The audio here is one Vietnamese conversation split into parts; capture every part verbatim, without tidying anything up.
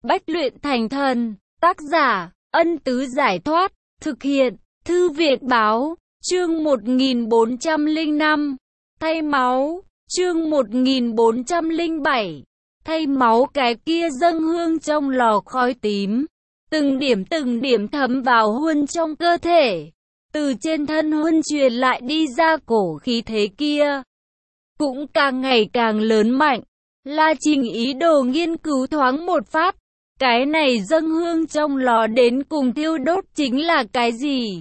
Bách luyện thành thần. Tác giả, Ân Tứ Giải Thoát. Thực hiện, Thư Viện Báo. Chương một nghìn bốn trăm lẻ năm. Thay máu. Chương một nghìn bốn trăm lẻ bảy. Thay máu. Cái kia dâng hương trong lò khói tím. Từng điểm từng điểm thấm vào huân trong cơ thể. Từ trên thân huân truyền lại đi ra cổ khí thế kia. Cũng càng ngày càng lớn mạnh. La Trinh ý đồ nghiên cứu thoáng một phát. Cái này dâng hương trong lò đến cùng thiêu đốt chính là cái gì?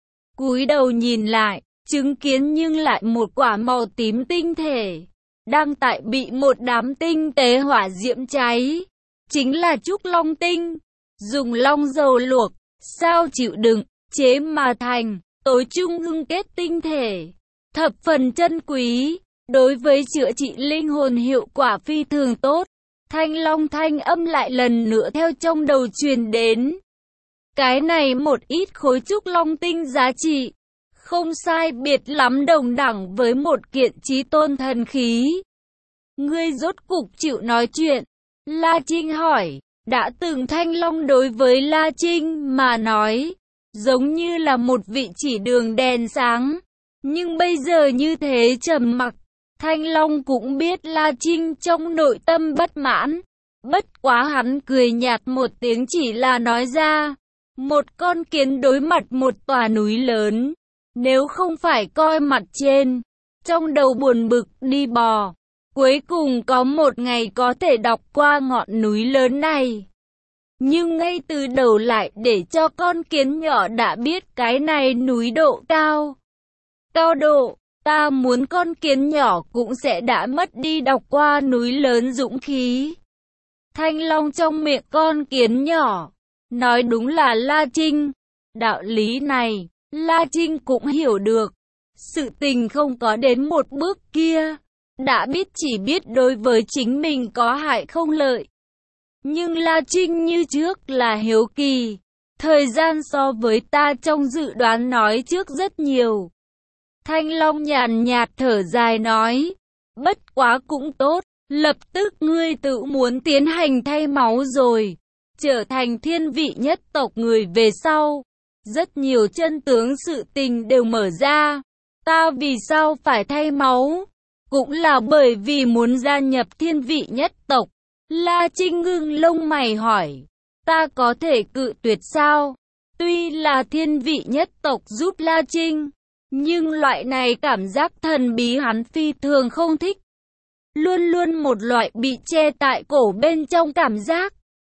Cúi đầu nhìn lại, chứng kiến nhưng lại một quả màu tím tinh thể. Đang tại bị một đám tinh tế hỏa diễm cháy. Chính là trúc long tinh. Dùng long dầu luộc, sao chịu đựng, chế mà thành, tối trung ngưng kết tinh thể. Thập phần chân quý, đối với chữa trị linh hồn hiệu quả phi thường tốt. Thanh long thanh âm lại lần nữa theo trong đầu truyền đến. Cái này một ít khối trúc long tinh giá trị, không sai biệt lắm đồng đẳng với một kiện chí tôn thần khí. Ngươi rốt cục chịu nói chuyện? La Trinh hỏi. Đã từng Thanh Long đối với La Trinh mà nói, giống như là một vị chỉ đường đèn sáng. Nhưng bây giờ như thế trầm mặc, Thanh Long cũng biết La Trinh trong nội tâm bất mãn. Bất quá hắn cười nhạt một tiếng chỉ là nói ra, một con kiến đối mặt một tòa núi lớn. Nếu không phải coi mặt trên, trong đầu buồn bực đi bò. Cuối cùng có một ngày có thể đọc qua ngọn núi lớn này. Nhưng ngay từ đầu lại để cho con kiến nhỏ đã biết cái này núi độ cao. Cao độ, ta muốn con kiến nhỏ cũng sẽ đã mất đi đọc qua núi lớn dũng khí. Thanh long trong miệng con kiến nhỏ, nói đúng là La Trinh. Đạo lý này, La Trinh cũng hiểu được. Sự tình không có đến một bước kia. Đã biết chỉ biết đối với chính mình có hại không lợi. Nhưng La Trinh như trước là hiếu kỳ. Thời gian so với ta trong dự đoán nói trước rất nhiều. Thanh Long nhàn nhạt thở dài nói. Bất quá cũng tốt. Lập tức ngươi tự muốn tiến hành thay máu rồi. Trở thành thiên vị nhất tộc người về sau. Rất nhiều chân tướng sự tình đều mở ra. Ta vì sao phải thay máu? Cũng là bởi vì muốn gia nhập thiên vị nhất tộc. La Trinh ngưng lông mày hỏi. Ta có thể cự tuyệt sao? Tuy là thiên vị nhất tộc giúp La Trinh, nhưng loại này cảm giác thần bí hắn phi thường không thích. Luôn luôn một loại bị che tại cổ bên trong cảm giác.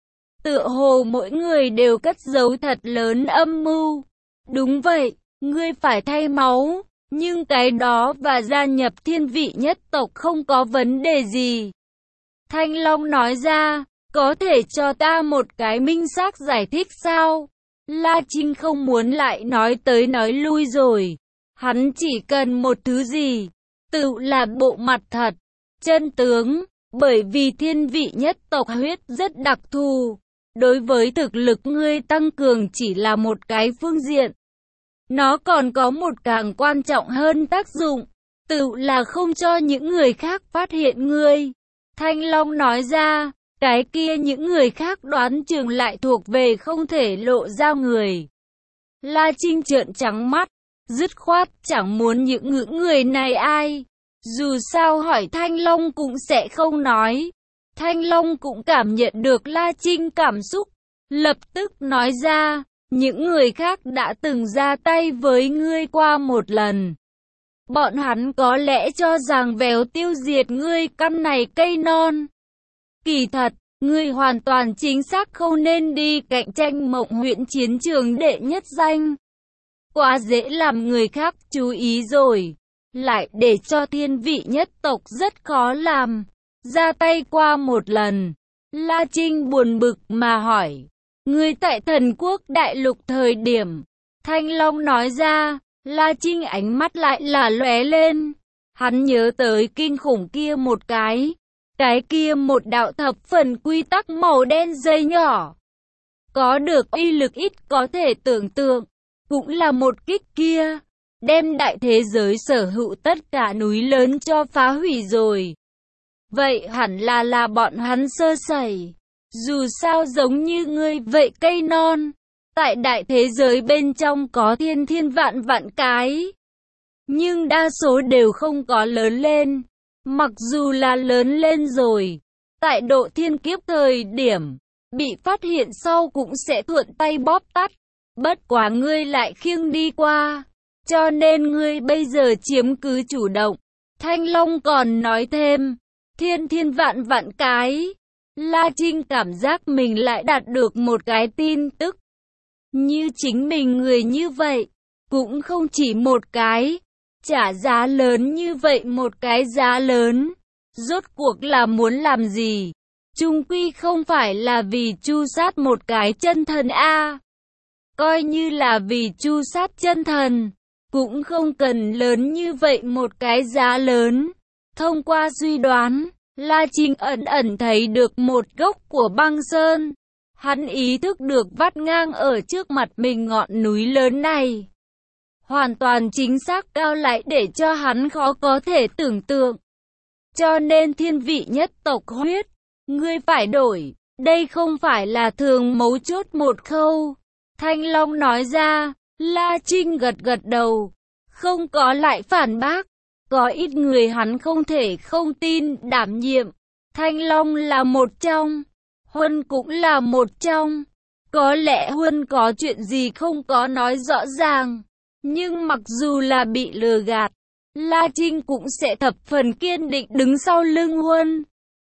Tựa hồ mỗi người đều cất giấu thật lớn âm mưu. Đúng vậy, ngươi phải thay máu. Nhưng cái đó và gia nhập thiên vị nhất tộc không có vấn đề gì. Thanh Long nói ra, có thể cho ta một cái minh xác giải thích sao? La Trinh không muốn lại nói tới nói lui rồi. Hắn chỉ cần một thứ gì, tự là bộ mặt thật, chân tướng, bởi vì thiên vị nhất tộc huyết rất đặc thù. Đối với thực lực ngươi tăng cường chỉ là một cái phương diện. Nó còn có một càng quan trọng hơn tác dụng, tự là không cho những người khác phát hiện ngươi. Thanh Long nói ra, cái kia những người khác đoán chừng lại thuộc về không thể lộ ra người. La Trinh trợn trắng mắt, dứt khoát chẳng muốn những ngữ người này ai. Dù sao hỏi Thanh Long cũng sẽ không nói. Thanh Long cũng cảm nhận được La Trinh cảm xúc, lập tức nói ra. Những người khác đã từng ra tay với ngươi qua một lần. Bọn hắn có lẽ cho rằng véo tiêu diệt ngươi căn này cây non. Kỳ thật, ngươi hoàn toàn chính xác không nên đi cạnh tranh Mộng huyện chiến trường đệ nhất danh. Quá dễ làm người khác chú ý rồi. Lại để cho thiên vị nhất tộc rất khó làm. Ra tay qua một lần. La Trinh buồn bực mà hỏi. Ngươi tại thần quốc đại lục thời điểm, Thanh Long nói ra, La Trinh ánh mắt lại là lóe lên. Hắn nhớ tới kinh khủng kia một cái, cái kia một đạo thập phần quy tắc màu đen dây nhỏ. Có được uy lực ít có thể tưởng tượng, cũng là một kích kia, đem đại thế giới sở hữu tất cả núi lớn cho phá hủy rồi. Vậy hẳn là là bọn hắn sơ sẩy. Dù sao giống như ngươi vậy cây non, tại đại thế giới bên trong có thiên thiên vạn vạn cái, nhưng đa số đều không có lớn lên. Mặc dù là lớn lên rồi, tại độ thiên kiếp thời điểm bị phát hiện sau cũng sẽ thuận tay bóp tắt. Bất quá ngươi lại khiêng đi qua, cho nên ngươi bây giờ chiếm cứ chủ động. Thanh Long còn nói thêm, thiên thiên vạn vạn cái. La Trinh cảm giác mình lại đạt được một cái tin tức. Như chính mình người như vậy, cũng không chỉ một cái. Trả giá lớn như vậy, một cái giá lớn. Rốt cuộc là muốn làm gì? Chung quy không phải là vì chu sát một cái chân thần a. Coi như là vì chu sát chân thần, cũng không cần lớn như vậy một cái giá lớn. Thông qua suy đoán, La Trinh ẩn ẩn thấy được một gốc của băng sơn. Hắn ý thức được vắt ngang ở trước mặt mình ngọn núi lớn này hoàn toàn chính xác cao lại để cho hắn khó có thể tưởng tượng. Cho nên thiên vị nhất tộc huyết, ngươi phải đổi, đây không phải là thường mấu chốt một khâu. Thanh Long nói ra. La Trinh gật gật đầu, không có lại phản bác. Có ít người hắn không thể không tin đảm nhiệm. Thanh Long là một trong, Huân cũng là một trong. Có lẽ Huân có chuyện gì không có nói rõ ràng, nhưng mặc dù là bị lừa gạt, La Trinh cũng sẽ thập phần kiên định đứng sau lưng Huân.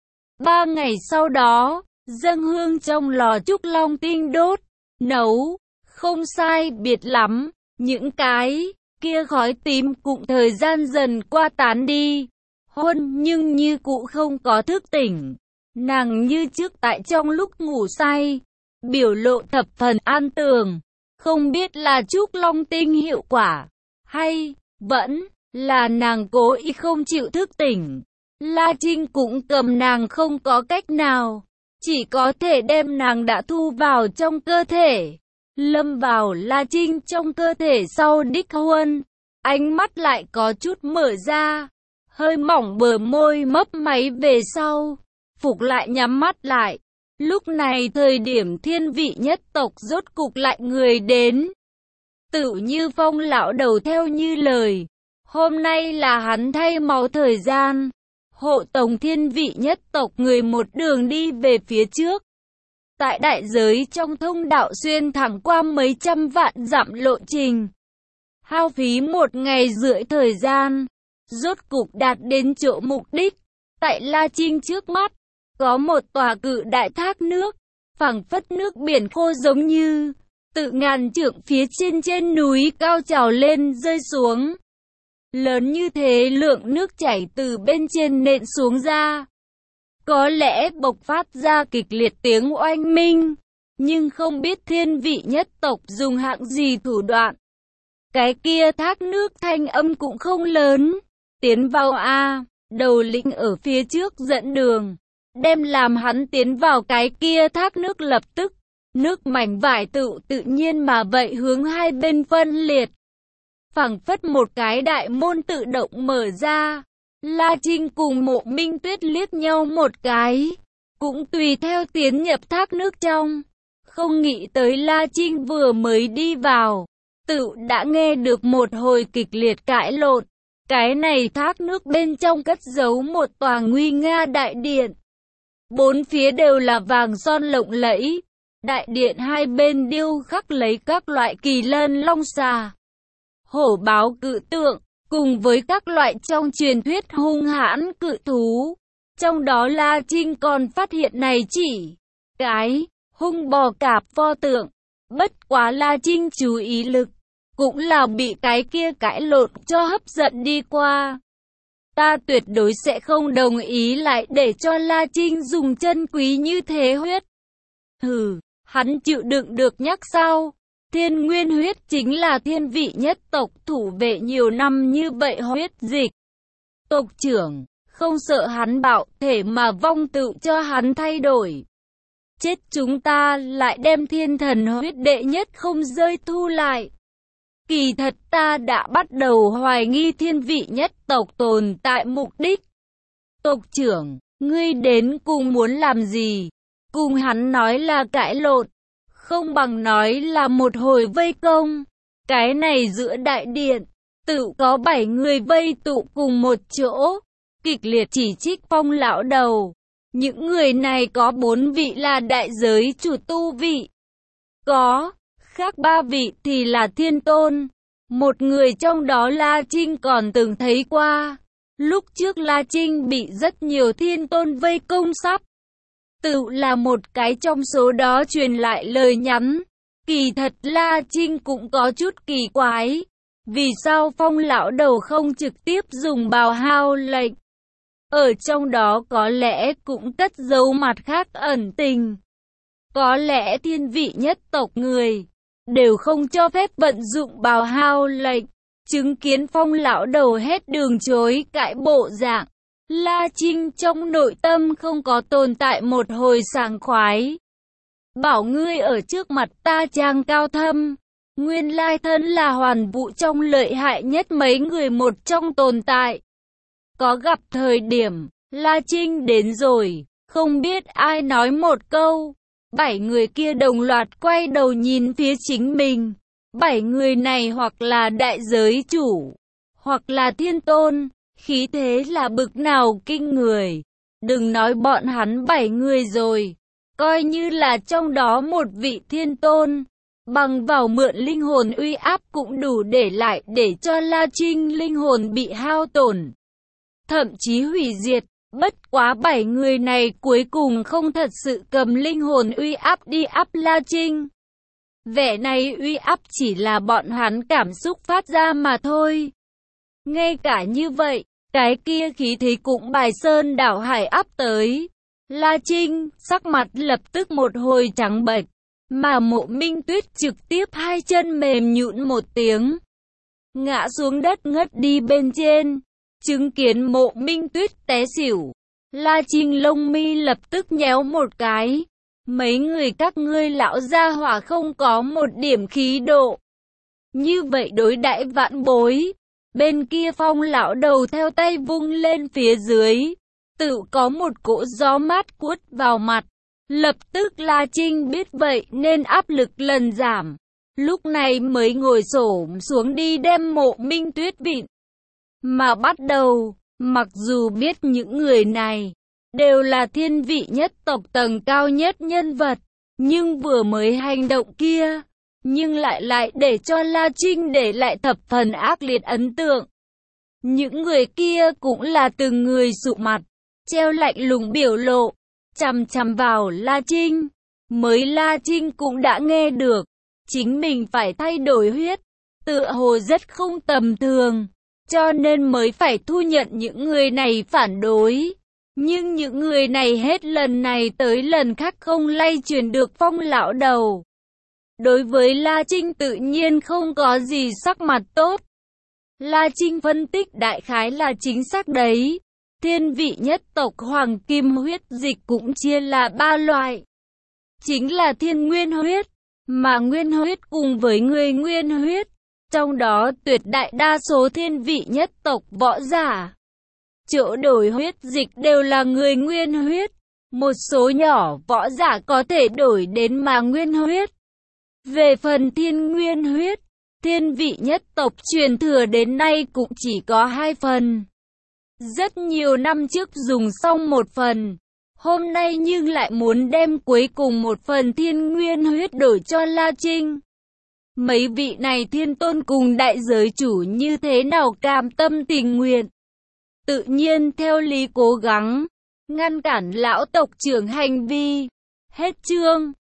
Ba ngày sau đó, dâng hương trong lò trúc long tinh đốt, nấu, không sai biệt lắm, những cái kia khói tím cũng thời gian dần qua tán đi. Huân nhưng như cũ không có thức tỉnh, nàng như trước tại trong lúc ngủ say, biểu lộ thập phần an tường. Không biết là trúc long tinh hiệu quả, hay vẫn là nàng cố ý không chịu thức tỉnh. La Trinh cũng cầm nàng không có cách nào, chỉ có thể đem nàng đã thu vào trong cơ thể. Lâm vào La Trinh trong cơ thể sau đích Huân, ánh mắt lại có chút mở ra, hơi mỏng bờ môi mấp máy về sau, phục lại nhắm mắt lại. Lúc này thời điểm thiên vị nhất tộc rốt cục lại người đến. Tự Như Phong lão đầu theo như lời, hôm nay là hắn thay máu thời gian, hộ tống thiên vị nhất tộc người một đường đi về phía trước. Tại đại giới trong thông đạo xuyên thẳng qua mấy trăm vạn dặm lộ trình, hao phí một ngày rưỡi thời gian, rốt cục đạt đến chỗ mục đích. Tại La Trinh trước mắt, có một tòa cự đại thác nước, phẳng phất nước biển khô giống như tự ngàn trượng phía trên trên núi cao trào lên rơi xuống. Lớn như thế lượng nước chảy từ bên trên nện xuống ra, có lẽ bộc phát ra kịch liệt tiếng oanh minh, nhưng không biết thiên vị nhất tộc dùng hạng gì thủ đoạn. Cái kia thác nước thanh âm cũng không lớn, tiến vào a, đầu lĩnh ở phía trước dẫn đường, đem làm hắn tiến vào cái kia thác nước lập tức. Nước mảnh vải tự tự nhiên mà vậy hướng hai bên phân liệt, phảng phất một cái đại môn tự động mở ra. La Trinh cùng Mộ Minh Tuyết liếc nhau một cái, cũng tùy theo tiến nhập thác nước trong. Không nghĩ tới La Trinh vừa mới đi vào, tự đã nghe được một hồi kịch liệt cãi lộn. Cái này thác nước bên trong cất giấu một tòa nguy nga đại điện, bốn phía đều là vàng son lộng lẫy. Đại điện hai bên điêu khắc lấy các loại kỳ lân long xà, hổ báo cự tượng, cùng với các loại trong truyền thuyết hung hãn cự thú. Trong đó La Trinh còn phát hiện này chỉ cái hung bò cạp pho tượng. Bất quá La Trinh chú ý lực, cũng là bị cái kia cãi lộn cho hấp dẫn đi qua. Ta tuyệt đối sẽ không đồng ý lại để cho La Trinh dùng chân quý như thế huyết. Hừ, hắn chịu đựng được nhắc sao? Thiên nguyên huyết chính là thiên vị nhất tộc thủ vệ nhiều năm như vậy huyết dịch. Tộc trưởng, không sợ hắn bạo thể mà vong tự cho hắn thay đổi. Chết chúng ta lại đem thiên thần huyết đệ nhất không rơi thu lại. Kỳ thật ta đã bắt đầu hoài nghi thiên vị nhất tộc tồn tại mục đích. Tộc trưởng, ngươi đến cùng muốn làm gì? cùng hắn nói là cãi lộn, không bằng nói là một hồi vây công. Cái này giữa đại điện, tự có bảy người vây tụ cùng một chỗ, kịch liệt chỉ trích Phong lão đầu. Những người này có bốn vị là đại giới chủ tu vị, có khác ba vị thì là thiên tôn. Một người trong đó La Trinh còn từng thấy qua. Lúc trước La Trinh bị rất nhiều thiên tôn vây công sắp tự là một cái trong số đó truyền lại lời nhắn. Kỳ thật La Trinh cũng có chút kỳ quái. Vì sao Phong lão đầu không trực tiếp dùng bào hao lệnh? Ở trong đó có lẽ cũng cất giấu mặt khác ẩn tình. Có lẽ thiên vị nhất tộc người đều không cho phép vận dụng bào hao lệnh. Chứng kiến Phong lão đầu hết đường chối cãi bộ dạng, La Trinh trong nội tâm không có tồn tại một hồi sảng khoái. Bảo ngươi ở trước mặt ta trang cao thâm, nguyên lai thân là hoàn vũ trong lợi hại nhất mấy người một trong tồn tại. Có gặp thời điểm, La Trinh đến rồi, không biết ai nói một câu. Bảy người kia đồng loạt quay đầu nhìn phía chính mình. Bảy người này hoặc là đại giới chủ, hoặc là thiên tôn, khí thế là bực nào kinh người. Đừng nói bọn hắn bảy người rồi, coi như là trong đó một vị thiên tôn, bằng vào mượn linh hồn uy áp cũng đủ để lại để cho La Trinh linh hồn bị hao tổn, thậm chí hủy diệt. Bất quá bảy người này cuối cùng không thật sự cầm linh hồn uy áp đi áp La Trinh. Vẻ này uy áp chỉ là bọn hắn cảm xúc phát ra mà thôi. Ngay cả như vậy, cái kia khí thế cũng bài sơn đảo hải áp tới. La Trinh, sắc mặt lập tức một hồi trắng bệch, mà Mộ Minh Tuyết trực tiếp hai chân mềm nhũn một tiếng, ngã xuống đất ngất đi bên trên. Chứng kiến Mộ Minh Tuyết té xỉu, La Trinh lông mi lập tức nhéo một cái. Mấy người các ngươi lão gia hỏa không có một điểm khí độ, như vậy đối đãi vãn bối. Bên kia Phong lão đầu theo tay vung lên phía dưới, tự có một cỗ gió mát cuốt vào mặt. Lập tức La Trinh biết vậy nên áp lực lần giảm, lúc này mới ngồi xổm xuống đi đem Mộ Minh Tuyết vịn. Mà bắt đầu, mặc dù biết những người này đều là thiên vị nhất tộc tầng cao nhất nhân vật, nhưng vừa mới hành động kia, nhưng lại lại để cho La Trinh để lại thập phần ác liệt ấn tượng. Những người kia cũng là từng người sụ mặt, treo lạnh lùng biểu lộ, chằm chằm vào La Trinh. Mới La Trinh cũng đã nghe được, chính mình phải thay đổi huyết, tựa hồ rất không tầm thường, cho nên mới phải thu nhận những người này phản đối. Nhưng những người này hết lần này tới lần khác không lay chuyển được Phong lão đầu. Đối với La Trinh tự nhiên không có gì sắc mặt tốt. La Trinh phân tích đại khái là chính xác đấy. Thiên vị nhất tộc hoàng kim huyết dịch cũng chia là ba loại. Chính là thiên nguyên huyết, mà nguyên huyết cùng với người nguyên huyết. Trong đó tuyệt đại đa số thiên vị nhất tộc võ giả chỗ đổi huyết dịch đều là người nguyên huyết. Một số nhỏ võ giả có thể đổi đến mà nguyên huyết. Về phần thiên nguyên huyết, thiên vị nhất tộc truyền thừa đến nay cũng chỉ có hai phần. Rất nhiều năm trước dùng xong một phần, hôm nay nhưng lại muốn đem cuối cùng một phần thiên nguyên huyết đổi cho La Trinh. Mấy vị này thiên tôn cùng đại giới chủ như thế nào cam tâm tình nguyện. Tự nhiên theo lý cố gắng ngăn cản lão tộc trưởng hành vi. Hết chương.